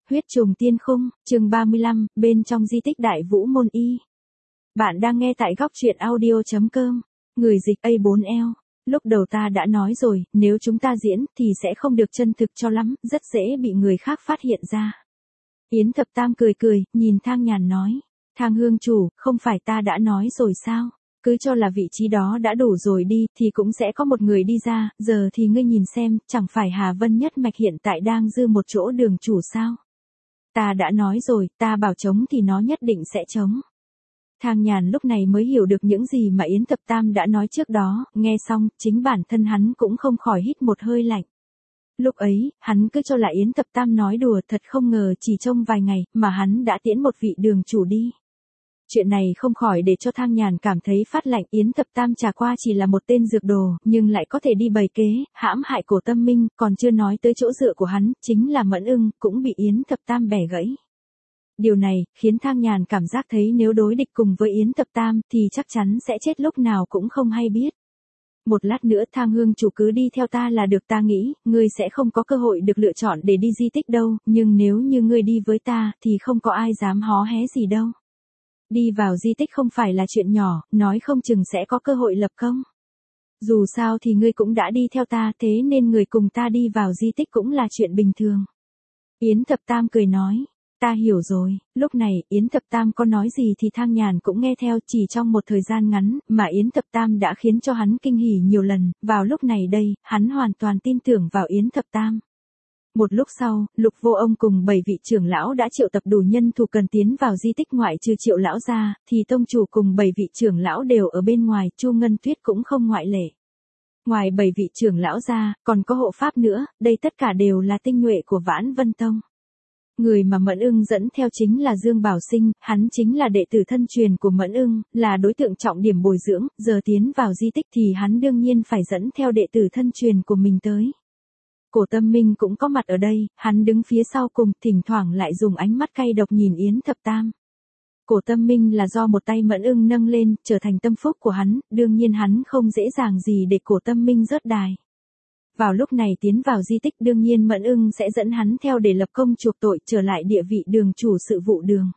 Huyết trùng tiên khung, chương 35, bên trong di tích Đại Vũ Môn Y. Bạn đang nghe tại góc truyện audio.com. Người dịch A4L. Lúc đầu ta đã nói rồi, nếu chúng ta diễn thì sẽ không được chân thực cho lắm, rất dễ bị người khác phát hiện ra. Yến Thập Tam cười cười, nhìn Thang Nhàn nói. Thang hương chủ, không phải ta đã nói rồi sao? Cứ cho là vị trí đó đã đủ rồi đi, thì cũng sẽ có một người đi ra, giờ thì ngươi nhìn xem, chẳng phải Hà Vân Nhất Mạch hiện tại đang dư một chỗ đường chủ sao? Ta đã nói rồi, ta bảo chống thì nó nhất định sẽ chống. Thang Nhàn lúc này mới hiểu được những gì mà Yến Thập Tam đã nói trước đó, nghe xong, chính bản thân hắn cũng không khỏi hít một hơi lạnh. Lúc ấy, hắn cứ cho là Yến Thập Tam nói đùa, thật không ngờ chỉ trong vài ngày, mà hắn đã tiễn một vị đường chủ đi. Chuyện này không khỏi để cho Thang Nhàn cảm thấy phát lạnh. Yến Thập Tam chả qua chỉ là một tên dược đồ, nhưng lại có thể đi bày kế, hãm hại Cổ Tâm Minh, còn chưa nói tới chỗ dựa của hắn, chính là Mẫn Ưng, cũng bị Yến Thập Tam bẻ gãy. Điều này, khiến Thang Nhàn cảm giác thấy nếu đối địch cùng với Yến Thập Tam, thì chắc chắn sẽ chết lúc nào cũng không hay biết. Một lát nữa Thang hương chủ cứ đi theo ta là được, ta nghĩ, ngươi sẽ không có cơ hội được lựa chọn để đi di tích đâu, nhưng nếu như ngươi đi với ta, thì không có ai dám hó hé gì đâu. Đi vào di tích không phải là chuyện nhỏ, nói không chừng sẽ có cơ hội lập công. Dù sao thì ngươi cũng đã đi theo ta, thế nên người cùng ta đi vào di tích cũng là chuyện bình thường. Yến Thập Tam cười nói, ta hiểu rồi. Lúc này, Yến Thập Tam có nói gì thì Thang Nhàn cũng nghe theo, chỉ trong một thời gian ngắn, mà Yến Thập Tam đã khiến cho hắn kinh hỉ nhiều lần, vào lúc này đây, hắn hoàn toàn tin tưởng vào Yến Thập Tam. Một lúc sau, Lục Vô Ông cùng 7 vị trưởng lão đã triệu tập đủ nhân thủ cần tiến vào di tích, ngoại trừ Triệu lão ra, thì tông chủ cùng 7 vị trưởng lão đều ở bên ngoài, Chu Ngân Tuyết cũng không ngoại lệ. Ngoài 7 vị trưởng lão ra, còn có hộ pháp nữa, đây tất cả đều là tinh nhuệ của Vãn Vân Tông. Người mà Mẫn Ưng dẫn theo chính là Dương Bảo Sinh, hắn chính là đệ tử thân truyền của Mẫn Ưng, là đối tượng trọng điểm bồi dưỡng, giờ tiến vào di tích thì hắn đương nhiên phải dẫn theo đệ tử thân truyền của mình tới. Cổ Tâm Minh cũng có mặt ở đây, hắn đứng phía sau cùng, thỉnh thoảng lại dùng ánh mắt cay độc nhìn Yến Thập Tam. Cổ Tâm Minh là do một tay Mẫn Ưng nâng lên, trở thành tâm phúc của hắn, đương nhiên hắn không dễ dàng gì để Cổ Tâm Minh rớt đài. Vào lúc này tiến vào di tích đương nhiên Mẫn Ưng sẽ dẫn hắn theo để lập công chuộc tội, trở lại địa vị đường chủ sự vụ đường.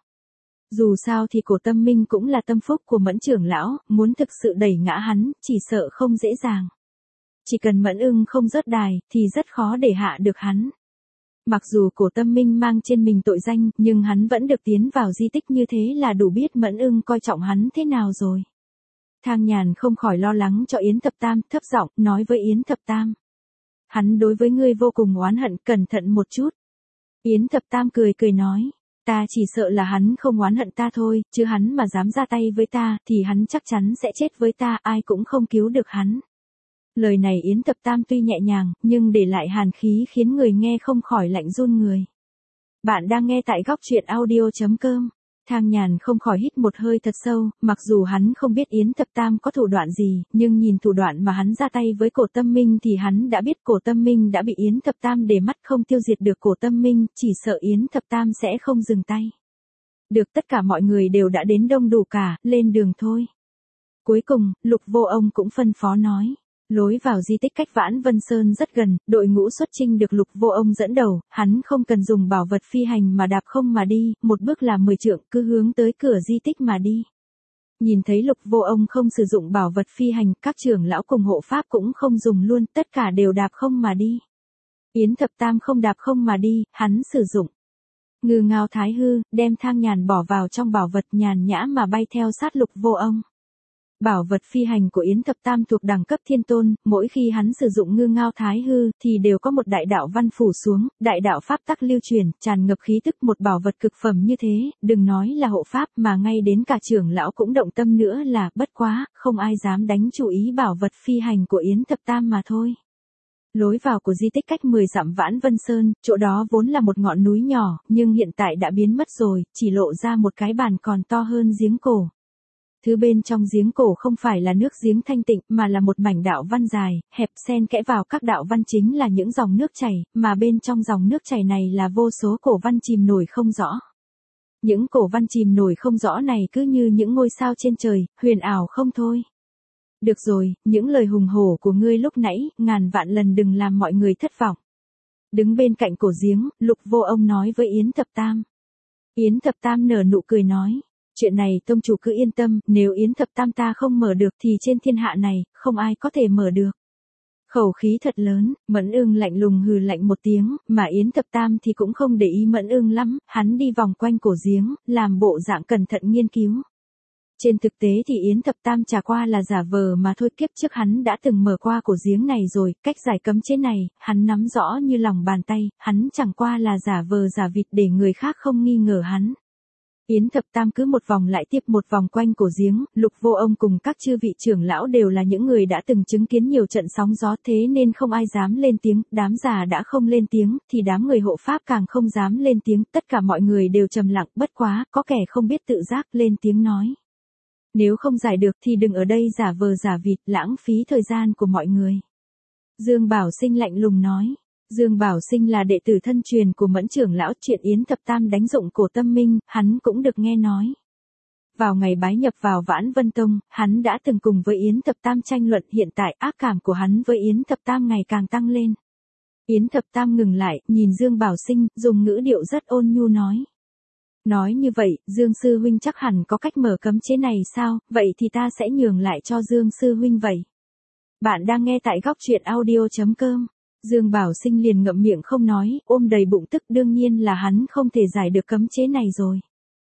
Dù sao thì Cổ Tâm Minh cũng là tâm phúc của Mẫn trưởng lão, muốn thực sự đẩy ngã hắn, chỉ sợ không dễ dàng. Chỉ cần Mẫn Ưng không rớt đài, thì rất khó để hạ được hắn. Mặc dù Cổ Tâm Minh mang trên mình tội danh, nhưng hắn vẫn được tiến vào di tích, như thế là đủ biết Mẫn Ưng coi trọng hắn thế nào rồi. Thang Nhàn không khỏi lo lắng cho Yến Thập Tam, thấp giọng nói với Yến Thập Tam. Hắn đối với ngươi vô cùng oán hận, cẩn thận một chút. Yến Thập Tam cười cười nói, ta chỉ sợ là hắn không oán hận ta thôi, chứ hắn mà dám ra tay với ta, thì hắn chắc chắn sẽ chết với ta, ai cũng không cứu được hắn. Lời này Yến Thập Tam tuy nhẹ nhàng, nhưng để lại hàn khí khiến người nghe không khỏi lạnh run người. Bạn đang nghe tại góc truyện audio.com. Thang Nhàn không khỏi hít một hơi thật sâu, mặc dù hắn không biết Yến Thập Tam có thủ đoạn gì, nhưng nhìn thủ đoạn mà hắn ra tay với Cổ Tâm Minh thì hắn đã biết Cổ Tâm Minh đã bị Yến Thập Tam để mắt không tiêu diệt được Cổ Tâm Minh, chỉ sợ Yến Thập Tam sẽ không dừng tay. Được, tất cả mọi người đều đã đến đông đủ cả, lên đường thôi. Cuối cùng, Lục Vô Ông cũng phân phó nói. Lối vào di tích cách Vãn Vân Sơn rất gần, đội ngũ xuất chinh được Lục Vô Ông dẫn đầu, hắn không cần dùng bảo vật phi hành mà đạp không mà đi, một bước là 10 trượng, cứ hướng tới cửa di tích mà đi. Nhìn thấy Lục Vô Ông không sử dụng bảo vật phi hành, các trưởng lão cùng hộ pháp cũng không dùng luôn, tất cả đều đạp không mà đi. Yến Thập Tam không đạp không mà đi, hắn sử dụng Ngư Ngao Thái Hư, đem Thang Nhàn bỏ vào trong bảo vật, nhàn nhã mà bay theo sát Lục Vô Ông. Bảo vật phi hành của Yến Thập Tam thuộc đẳng cấp thiên tôn, mỗi khi hắn sử dụng Ngư Ngao Thái Hư, thì đều có một đại đạo văn phủ xuống, đại đạo pháp tắc lưu truyền, tràn ngập khí tức, một bảo vật cực phẩm như thế, đừng nói là hộ pháp mà ngay đến cả trưởng lão cũng động tâm nữa là, bất quá, không ai dám đánh chú ý bảo vật phi hành của Yến Thập Tam mà thôi. Lối vào của di tích cách 10 dặm Vãn Vân Sơn, chỗ đó vốn là một ngọn núi nhỏ, nhưng hiện tại đã biến mất rồi, chỉ lộ ra một cái bàn còn to hơn giếng cổ. Thứ bên trong giếng cổ không phải là nước giếng thanh tịnh, mà là một mảnh đạo văn dài, hẹp xen kẽ vào các đạo văn chính là những dòng nước chảy, mà bên trong dòng nước chảy này là vô số cổ văn chìm nổi không rõ. Những cổ văn chìm nổi không rõ này cứ như những ngôi sao trên trời, huyền ảo không thôi. Được rồi, những lời hùng hổ của ngươi lúc nãy, ngàn vạn lần đừng làm mọi người thất vọng. Đứng bên cạnh cổ giếng, Lục Vô Ông nói với Yến Thập Tam. Yến Thập Tam nở nụ cười nói, chuyện này tông chủ cứ yên tâm, nếu Yến Thập Tam ta không mở được thì trên thiên hạ này, không ai có thể mở được. Khẩu khí thật lớn, Mẫn Ưng lạnh lùng hừ lạnh một tiếng, mà Yến Thập Tam thì cũng không để ý Mẫn Ưng lắm, hắn đi vòng quanh cổ giếng, làm bộ dạng cẩn thận nghiên cứu. Trên thực tế thì Yến Thập Tam chả qua là giả vờ mà thôi, kiếp trước hắn đã từng mở qua cổ giếng này rồi, cách giải cấm chế này, hắn nắm rõ như lòng bàn tay, hắn chẳng qua là giả vờ giả vịt để người khác không nghi ngờ hắn. Yến Thập Tam cứ một vòng lại tiếp một vòng quanh cổ giếng, Lục Vô Ông cùng các chư vị trưởng lão đều là những người đã từng chứng kiến nhiều trận sóng gió, thế nên không ai dám lên tiếng, đám già đã không lên tiếng, thì đám người hộ pháp càng không dám lên tiếng, tất cả mọi người đều trầm lặng, bất quá, có kẻ không biết tự giác lên tiếng nói. Nếu không giải được thì đừng ở đây giả vờ giả vịt, lãng phí thời gian của mọi người. Dương Bảo Sinh lạnh lùng nói. Dương Bảo Sinh là đệ tử thân truyền của Mẫn trưởng lão, chuyện Yến Thập Tam đánh dụng cổ Tâm Minh, hắn cũng được nghe nói. Vào ngày bái nhập vào Vãn Vân Tông, hắn đã từng cùng với Yến Thập Tam tranh luận, hiện tại ác cảm của hắn với Yến Thập Tam ngày càng tăng lên. Yến Thập Tam ngừng lại, nhìn Dương Bảo Sinh, dùng ngữ điệu rất ôn nhu nói. Nói như vậy, Dương Sư Huynh chắc hẳn có cách mở cấm chế này sao, vậy thì ta sẽ nhường lại cho Dương Sư Huynh vậy. Bạn đang nghe tại góc truyện audio.com. Dương Bảo Sinh liền ngậm miệng không nói, ôm đầy bụng tức, đương nhiên là hắn không thể giải được cấm chế này rồi.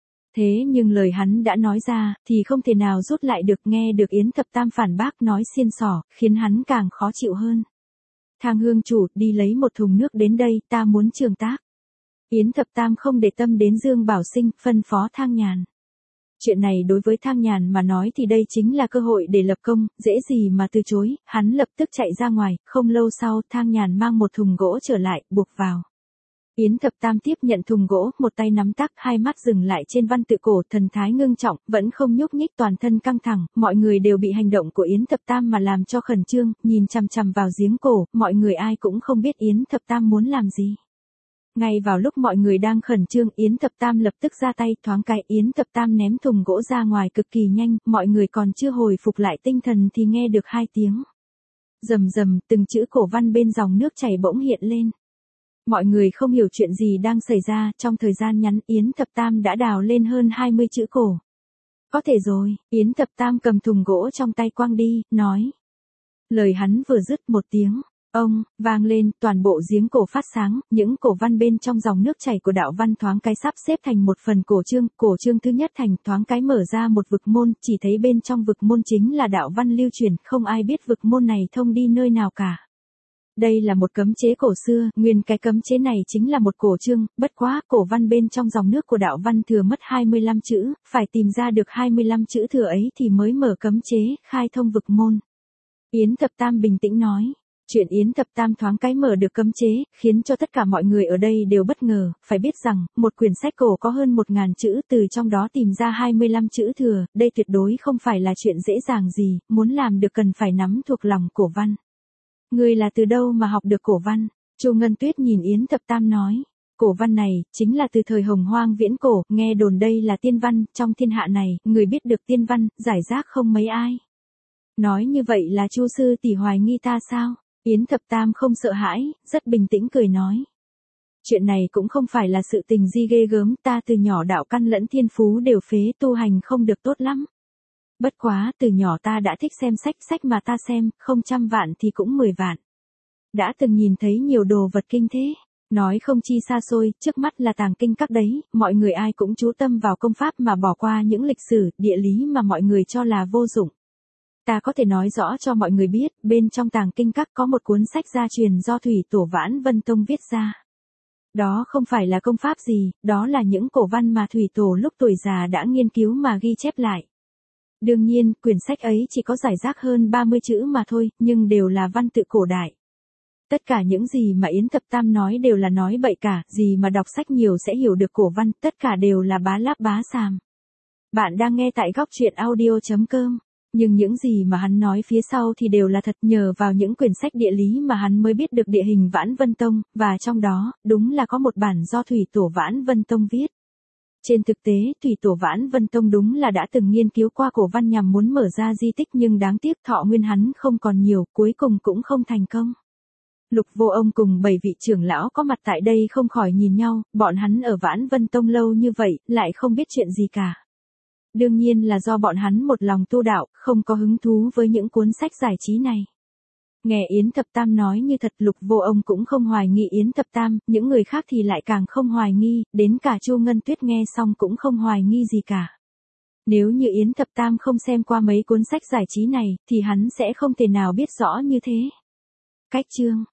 Thế nhưng lời hắn đã nói ra, thì không thể nào rút lại được, nghe được Yến Thập Tam phản bác nói xiên xỏ, khiến hắn càng khó chịu hơn. Thang Hương chủ, đi lấy một thùng nước đến đây, ta muốn trường tác. Yến Thập Tam không để tâm đến Dương Bảo Sinh, phân phó Thang Nhàn. Chuyện này đối với Thang Nhàn mà nói thì đây chính là cơ hội để lập công, dễ gì mà từ chối, hắn lập tức chạy ra ngoài, không lâu sau Thang Nhàn mang một thùng gỗ trở lại, buộc vào. Yến Thập Tam tiếp nhận thùng gỗ, một tay nắm tắc, hai mắt dừng lại trên văn tự cổ, thần thái ngưng trọng, vẫn không nhúc nhích, toàn thân căng thẳng, mọi người đều bị hành động của Yến Thập Tam mà làm cho khẩn trương, nhìn chằm chằm vào giếng cổ, mọi người ai cũng không biết Yến Thập Tam muốn làm gì. Ngay vào lúc mọi người đang khẩn trương, Yến Thập Tam lập tức ra tay, thoáng cái Yến Thập Tam ném thùng gỗ ra ngoài cực kỳ nhanh, mọi người còn chưa hồi phục lại tinh thần thì nghe được hai tiếng. Rầm rầm, từng chữ cổ văn bên dòng nước chảy bỗng hiện lên. Mọi người không hiểu chuyện gì đang xảy ra, trong thời gian ngắn Yến Thập Tam đã đào lên hơn 20 chữ cổ. Có thể rồi, Yến Thập Tam cầm thùng gỗ trong tay quăng đi, nói. Lời hắn vừa dứt một tiếng. Ông, vang lên, toàn bộ giếng cổ phát sáng, những cổ văn bên trong dòng nước chảy của đạo văn thoáng cái sắp xếp thành một phần cổ chương thứ nhất thành thoáng cái mở ra một vực môn, chỉ thấy bên trong vực môn chính là đạo văn lưu truyền, không ai biết vực môn này thông đi nơi nào cả. Đây là một cấm chế cổ xưa, nguyên cái cấm chế này chính là một cổ chương, bất quá, cổ văn bên trong dòng nước của đạo văn thừa mất 25 chữ, phải tìm ra được 25 chữ thừa ấy thì mới mở cấm chế, khai thông vực môn. Yến Thập Tam bình tĩnh nói. Chuyện Yến Thập Tam thoáng cái mở được cấm chế, khiến cho tất cả mọi người ở đây đều bất ngờ, phải biết rằng, một quyển sách cổ có hơn 1000 chữ, từ trong đó tìm ra 25 chữ thừa, đây tuyệt đối không phải là chuyện dễ dàng gì, muốn làm được cần phải nắm thuộc lòng cổ văn. Ngươi là từ đâu mà học được cổ văn? Chu Ngân Tuyết nhìn Yến Thập Tam nói. Cổ văn này, chính là từ thời Hồng Hoang viễn cổ, nghe đồn đây là tiên văn, trong thiên hạ này, người biết được tiên văn, giải rác không mấy ai. Nói như vậy là Chu sư tỷ hoài nghi ta sao? Yến Thập Tam không sợ hãi, rất bình tĩnh cười nói. Chuyện này cũng không phải là sự tình gì ghê gớm, ta từ nhỏ đạo căn lẫn thiên phú đều phế, tu hành không được tốt lắm. Bất quá, từ nhỏ ta đã thích xem sách mà ta xem, không 100 vạn thì cũng 10 vạn. Đã từng nhìn thấy nhiều đồ vật kinh thế, nói không chi xa xôi, trước mắt là tàng kinh các đấy, mọi người ai cũng chú tâm vào công pháp mà bỏ qua những lịch sử, địa lý mà mọi người cho là vô dụng. Ta có thể nói rõ cho mọi người biết, bên trong tàng kinh các có một cuốn sách gia truyền do Thủy Tổ Vãn Vân Tông viết ra. Đó không phải là công pháp gì, đó là những cổ văn mà Thủy Tổ lúc tuổi già đã nghiên cứu mà ghi chép lại. Đương nhiên, quyển sách ấy chỉ có giải rác hơn 30 chữ mà thôi, nhưng đều là văn tự cổ đại. Tất cả những gì mà Yến Thập Tam nói đều là nói bậy cả, gì mà đọc sách nhiều sẽ hiểu được cổ văn, tất cả đều là bá láp bá xàm. Bạn đang nghe tại góc truyện audio.com. Nhưng những gì mà hắn nói phía sau thì đều là thật, nhờ vào những quyển sách địa lý mà hắn mới biết được địa hình Vãn Vân Tông, và trong đó, đúng là có một bản do Thủy Tổ Vãn Vân Tông viết. Trên thực tế, Thủy Tổ Vãn Vân Tông đúng là đã từng nghiên cứu qua cổ văn nhằm muốn mở ra di tích, nhưng đáng tiếc thọ nguyên hắn không còn nhiều, cuối cùng cũng không thành công. Lục Vô Ông cùng 7 vị trưởng lão có mặt tại đây không khỏi nhìn nhau, bọn hắn ở Vãn Vân Tông lâu như vậy, lại không biết chuyện gì cả. Đương nhiên là do bọn hắn một lòng tu đạo, không có hứng thú với những cuốn sách giải trí này. Nghe Yến Thập Tam nói như thật, Lục Vô Ông cũng không hoài nghi Yến Thập Tam, những người khác thì lại càng không hoài nghi, đến cả Chu Ngân Tuyết nghe xong cũng không hoài nghi gì cả. Nếu như Yến Thập Tam không xem qua mấy cuốn sách giải trí này, thì hắn sẽ không thể nào biết rõ như thế. Cách chương